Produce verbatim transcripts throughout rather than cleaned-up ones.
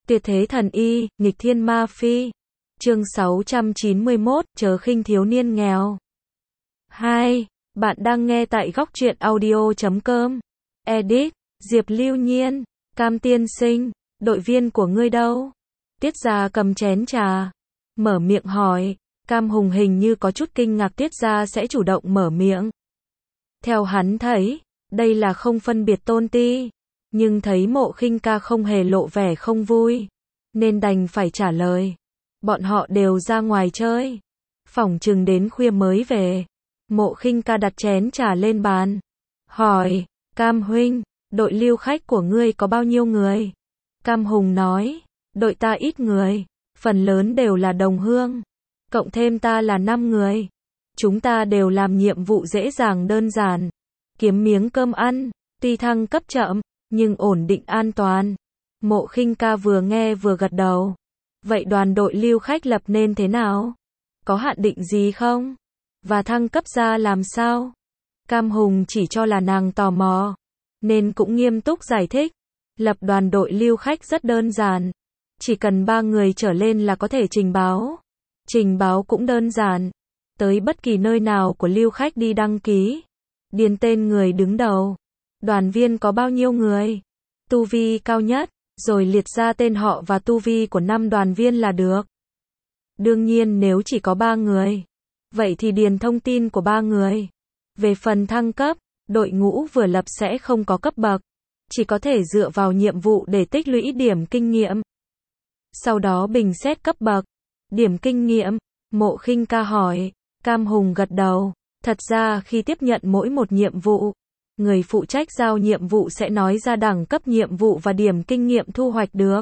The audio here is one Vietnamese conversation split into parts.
Tuyệt thế thần y, nghịch thiên ma phi. Chương sáu trăm chín mươi mốt, chớ khinh thiếu niên nghèo. hai. Bạn đang nghe tại góc truyện audio chấm com. Edit, Diệp Lưu Nhiên, Cam tiên sinh, đội viên của ngươi đâu? Tiết Gia cầm chén trà, mở miệng hỏi. Cam Hùng hình như có chút kinh ngạc Tiết Gia sẽ chủ động mở miệng. Theo hắn thấy, đây là không phân biệt tôn ti, nhưng thấy Mộ Khinh ca không hề lộ vẻ không vui, nên đành phải trả lời. Bọn họ đều ra ngoài chơi, phỏng chừng đến khuya mới về. Mộ Khinh ca đặt chén trà lên bàn, hỏi, Cam huynh, đội lưu khách của ngươi có bao nhiêu người? Cam Hùng nói, đội ta ít người, phần lớn đều là đồng hương, cộng thêm ta là năm người. Chúng ta đều làm nhiệm vụ dễ dàng đơn giản, kiếm miếng cơm ăn, tuy thăng cấp chậm, nhưng ổn định an toàn. Mộ Khinh ca vừa nghe vừa gật đầu. Vậy đoàn đội lưu khách lập nên thế nào? Có hạn định gì không? Và thăng cấp ra làm sao? Cam Hùng chỉ cho là nàng tò mò, nên cũng nghiêm túc giải thích. Lập đoàn đội lưu khách rất đơn giản, chỉ cần ba người trở lên là có thể trình báo. Trình báo cũng đơn giản, tới bất kỳ nơi nào của lưu khách đi đăng ký, điền tên người đứng đầu, đoàn viên có bao nhiêu người, tu vi cao nhất, rồi liệt ra tên họ và tu vi của năm đoàn viên là được. Đương nhiên nếu chỉ có ba người, vậy thì điền thông tin của ba người. Về phần thăng cấp, đội ngũ vừa lập sẽ không có cấp bậc, chỉ có thể dựa vào nhiệm vụ để tích lũy điểm kinh nghiệm. Sau đó bình xét cấp bậc. Điểm kinh nghiệm, Mộ Khinh ca hỏi. Cam Hùng gật đầu. Thật ra khi tiếp nhận mỗi một nhiệm vụ, người phụ trách giao nhiệm vụ sẽ nói ra đẳng cấp nhiệm vụ và điểm kinh nghiệm thu hoạch được.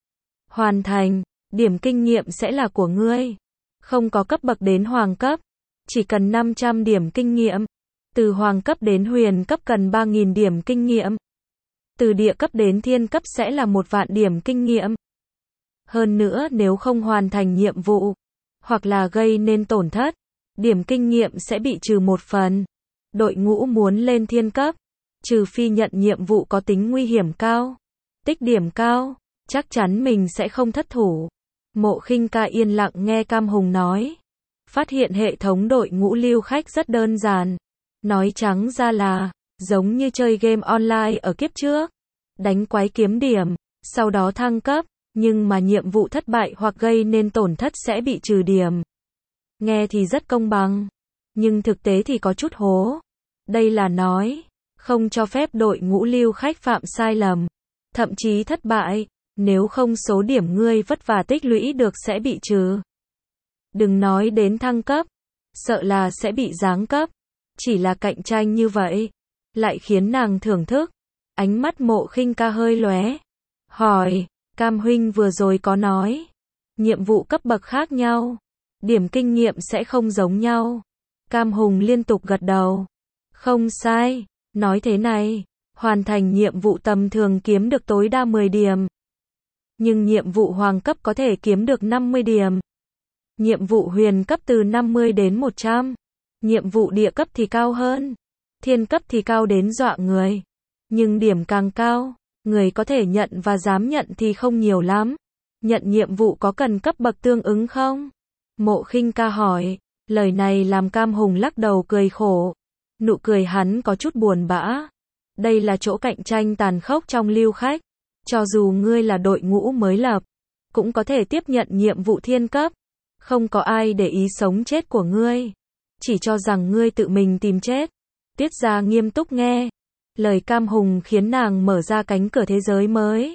Hoàn thành, điểm kinh nghiệm sẽ là của ngươi. Không có cấp bậc đến hoàng cấp, chỉ cần năm trăm điểm kinh nghiệm. Từ hoàng cấp đến huyền cấp cần ba nghìn điểm kinh nghiệm. Từ địa cấp đến thiên cấp sẽ là một vạn điểm kinh nghiệm. Hơn nữa nếu không hoàn thành nhiệm vụ, hoặc là gây nên tổn thất, điểm kinh nghiệm sẽ bị trừ một phần. Đội ngũ muốn lên thiên cấp, trừ phi nhận nhiệm vụ có tính nguy hiểm cao, tích điểm cao, chắc chắn mình sẽ không thất thủ. Mộ Khinh ca yên lặng nghe Cam Hùng nói. Phát hiện hệ thống đội ngũ lưu khách rất đơn giản. Nói trắng ra là, giống như chơi game online ở kiếp trước. Đánh quái kiếm điểm, sau đó thăng cấp, nhưng mà nhiệm vụ thất bại hoặc gây nên tổn thất sẽ bị trừ điểm. Nghe thì rất công bằng, nhưng thực tế thì có chút hố. Đây là nói, không cho phép đội ngũ lưu khách phạm sai lầm, thậm chí thất bại, nếu không số điểm ngươi vất vả tích lũy được sẽ bị trừ. Đừng nói đến thăng cấp, sợ là sẽ bị giáng cấp. Chỉ là cạnh tranh như vậy, lại khiến nàng thưởng thức. Ánh mắt Mộ Khinh ca hơi lóe, hỏi, Cam huynh vừa rồi có nói, nhiệm vụ cấp bậc khác nhau, điểm kinh nghiệm sẽ không giống nhau. Cam Hùng liên tục gật đầu. Không sai, nói thế này, hoàn thành nhiệm vụ tầm thường kiếm được tối đa mười điểm. Nhưng nhiệm vụ hoàng cấp có thể kiếm được năm mươi điểm. Nhiệm vụ huyền cấp từ năm mươi đến một trăm. Nhiệm vụ địa cấp thì cao hơn. Thiên cấp thì cao đến dọa người. Nhưng điểm càng cao, người có thể nhận và dám nhận thì không nhiều lắm. Nhận nhiệm vụ có cần cấp bậc tương ứng không? Mộ Khinh ca hỏi. Lời này làm Cam Hùng lắc đầu cười khổ. Nụ cười hắn có chút buồn bã. Đây là chỗ cạnh tranh tàn khốc trong lưu khách. Cho dù ngươi là đội ngũ mới lập, cũng có thể tiếp nhận nhiệm vụ thiên cấp. Không có ai để ý sống chết của ngươi, chỉ cho rằng ngươi tự mình tìm chết. Tiết Gia nghiêm túc nghe. Lời Cam Hùng khiến nàng mở ra cánh cửa thế giới mới.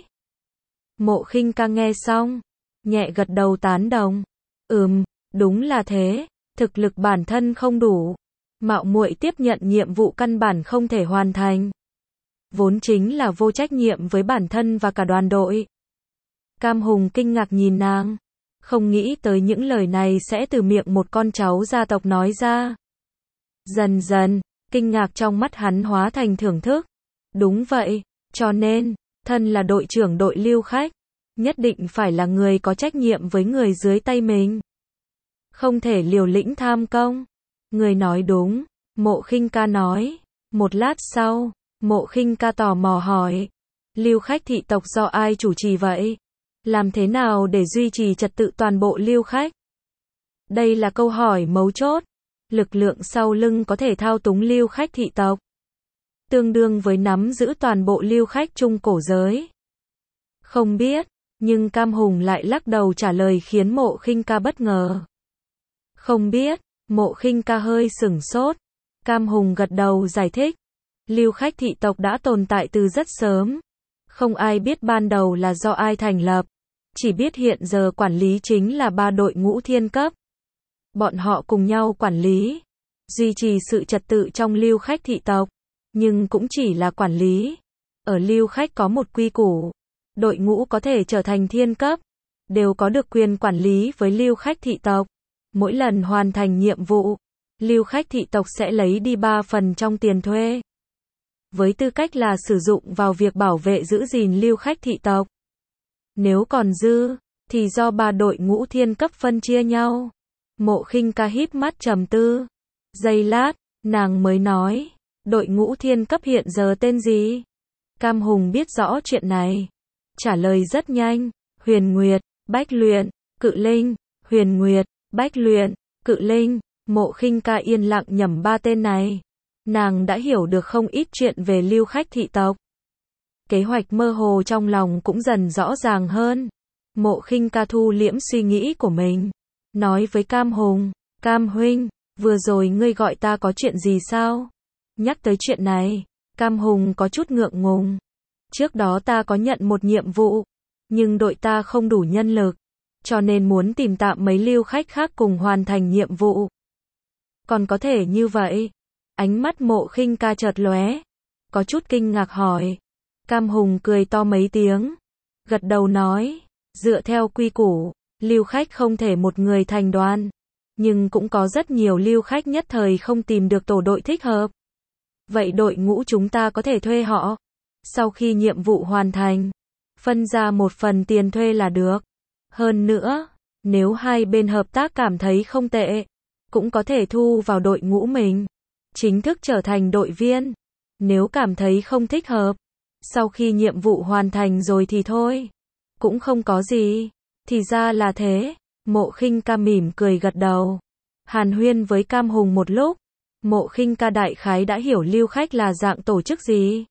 Mộ Khinh ca nghe xong, nhẹ gật đầu tán đồng. Ừm, đúng là thế, thực lực bản thân không đủ, mạo muội tiếp nhận nhiệm vụ căn bản không thể hoàn thành. Vốn chính là vô trách nhiệm với bản thân và cả đoàn đội. Cam Hùng kinh ngạc nhìn nàng, không nghĩ tới những lời này sẽ từ miệng một con cháu gia tộc nói ra. Dần dần, kinh ngạc trong mắt hắn hóa thành thưởng thức. Đúng vậy, cho nên, thân là đội trưởng đội lưu khách, nhất định phải là người có trách nhiệm với người dưới tay mình. Không thể liều lĩnh tham công. Người nói đúng, Mộ Khinh ca nói. Một lát sau, Mộ Khinh ca tò mò hỏi. Lưu khách thị tộc do ai chủ trì vậy? Làm thế nào để duy trì trật tự toàn bộ lưu khách? Đây là câu hỏi mấu chốt. Lực lượng sau lưng có thể thao túng lưu khách thị tộc, tương đương với nắm giữ toàn bộ lưu khách trung cổ giới. Không biết, nhưng Cam Hùng lại lắc đầu trả lời khiến Mộ Khinh Ca bất ngờ. Không biết, Mộ Khinh Ca hơi sửng sốt. Cam Hùng gật đầu giải thích. Lưu khách thị tộc đã tồn tại từ rất sớm. Không ai biết ban đầu là do ai thành lập. Chỉ biết hiện giờ quản lý chính là ba đội ngũ thiên cấp. Bọn họ cùng nhau quản lý, duy trì sự trật tự trong lưu khách thị tộc. Nhưng cũng chỉ là quản lý. Ở lưu khách có một quy củ. Đội ngũ có thể trở thành thiên cấp, đều có được quyền quản lý với lưu khách thị tộc. Mỗi lần hoàn thành nhiệm vụ, lưu khách thị tộc sẽ lấy đi ba phần trong tiền thuê. Với tư cách là sử dụng vào việc bảo vệ giữ gìn lưu khách thị tộc. Nếu còn dư, thì do ba đội ngũ thiên cấp phân chia nhau. Mộ Khinh Ca híp mắt trầm tư. Giây lát, nàng mới nói, đội ngũ thiên cấp hiện giờ tên gì? Cam Hùng biết rõ chuyện này. Trả lời rất nhanh, Huyền Nguyệt, Bách Luyện, Cự Linh, Huyền Nguyệt, Bách Luyện, Cự Linh. Mộ Khinh Ca yên lặng nhẩm ba tên này. Nàng đã hiểu được không ít chuyện về lưu khách thị tộc. Kế hoạch mơ hồ trong lòng cũng dần rõ ràng hơn. Mộ Khinh Ca thu liễm suy nghĩ của mình, nói với Cam Hùng, Cam huynh, vừa rồi ngươi gọi ta có chuyện gì sao? Nhắc tới chuyện này, Cam Hùng có chút ngượng ngùng. Trước đó ta có nhận một nhiệm vụ, nhưng đội ta không đủ nhân lực, cho nên muốn tìm tạm mấy lưu khách khác cùng hoàn thành nhiệm vụ. Còn có thể như vậy? Ánh mắt Mộ Khinh Ca chợt lóe, có chút kinh ngạc hỏi. Cam Hùng cười to mấy tiếng, gật đầu nói, dựa theo quy củ, lưu khách không thể một người thành đoàn, nhưng cũng có rất nhiều lưu khách nhất thời không tìm được tổ đội thích hợp. Vậy đội ngũ chúng ta có thể thuê họ, sau khi nhiệm vụ hoàn thành, phân ra một phần tiền thuê là được. Hơn nữa, nếu hai bên hợp tác cảm thấy không tệ, cũng có thể thu vào đội ngũ mình, chính thức trở thành đội viên. Nếu cảm thấy không thích hợp, sau khi nhiệm vụ hoàn thành rồi thì thôi, cũng không có gì. Thì ra là thế. Mộ Khinh Ca mỉm cười gật đầu. Hàn huyên với Cam Hùng một lúc, Mộ Khinh Ca đại khái đã hiểu lưu khách là dạng tổ chức gì.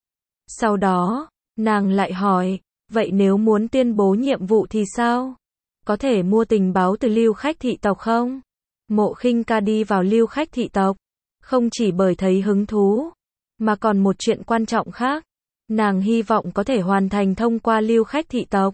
Sau đó, nàng lại hỏi, vậy nếu muốn tuyên bố nhiệm vụ thì sao? Có thể mua tình báo từ lưu khách thị tộc không? Mộ Khinh Ca đi vào lưu khách thị tộc, không chỉ bởi thấy hứng thú, mà còn một chuyện quan trọng khác. Nàng hy vọng có thể hoàn thành thông qua lưu khách thị tộc.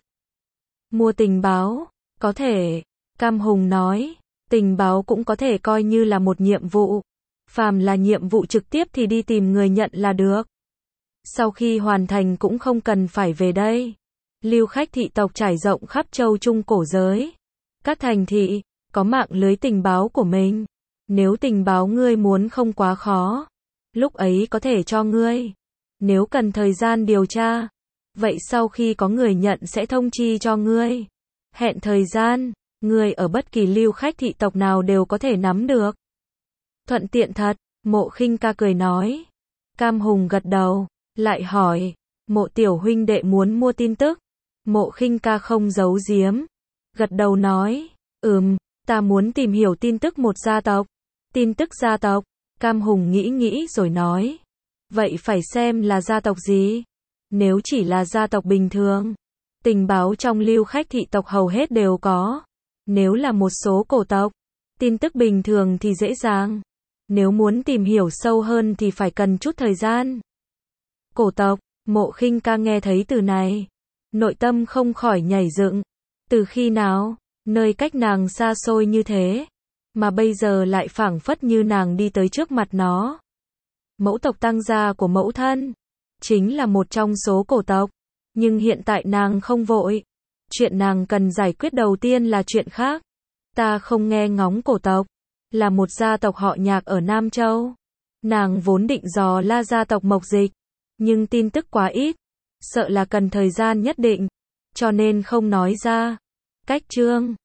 Mua tình báo, có thể. Cam Hùng nói, tình báo cũng có thể coi như là một nhiệm vụ. Phàm là nhiệm vụ trực tiếp thì đi tìm người nhận là được. Sau khi hoàn thành cũng không cần phải về đây. Lưu khách thị tộc trải rộng khắp châu Trung cổ giới. Các thành thị, có mạng lưới tình báo của mình. Nếu tình báo ngươi muốn không quá khó, lúc ấy có thể cho ngươi. Nếu cần thời gian điều tra, vậy sau khi có người nhận sẽ thông chi cho ngươi. Hẹn thời gian, ngươi ở bất kỳ lưu khách thị tộc nào đều có thể nắm được. Thuận tiện thật, Mộ Khinh Ca cười nói. Cam Hùng gật đầu, lại hỏi, Mộ tiểu huynh đệ muốn mua tin tức? Mộ Khinh Ca không giấu giếm, gật đầu nói, ừm, ta muốn tìm hiểu tin tức một gia tộc. Tin tức gia tộc? Cam Hùng nghĩ nghĩ rồi nói, vậy phải xem là gia tộc gì? Nếu chỉ là gia tộc bình thường, tình báo trong lưu khách thị tộc hầu hết đều có. Nếu là một số cổ tộc, tin tức bình thường thì dễ dàng. Nếu muốn tìm hiểu sâu hơn thì phải cần chút thời gian. Cổ tộc, Mộ Khinh Ca nghe thấy từ này, nội tâm không khỏi nhảy dựng. Từ khi nào, nơi cách nàng xa xôi như thế, mà bây giờ lại phảng phất như nàng đi tới trước mặt nó. Mẫu tộc Tăng gia của mẫu thân, chính là một trong số cổ tộc, nhưng hiện tại nàng không vội. Chuyện nàng cần giải quyết đầu tiên là chuyện khác. Ta không nghe ngóng cổ tộc, là một gia tộc họ Nhạc ở Nam Châu. Nàng vốn định dò la gia tộc Mộc Dịch, nhưng tin tức quá ít, sợ là cần thời gian nhất định, cho nên không nói ra. Cách chương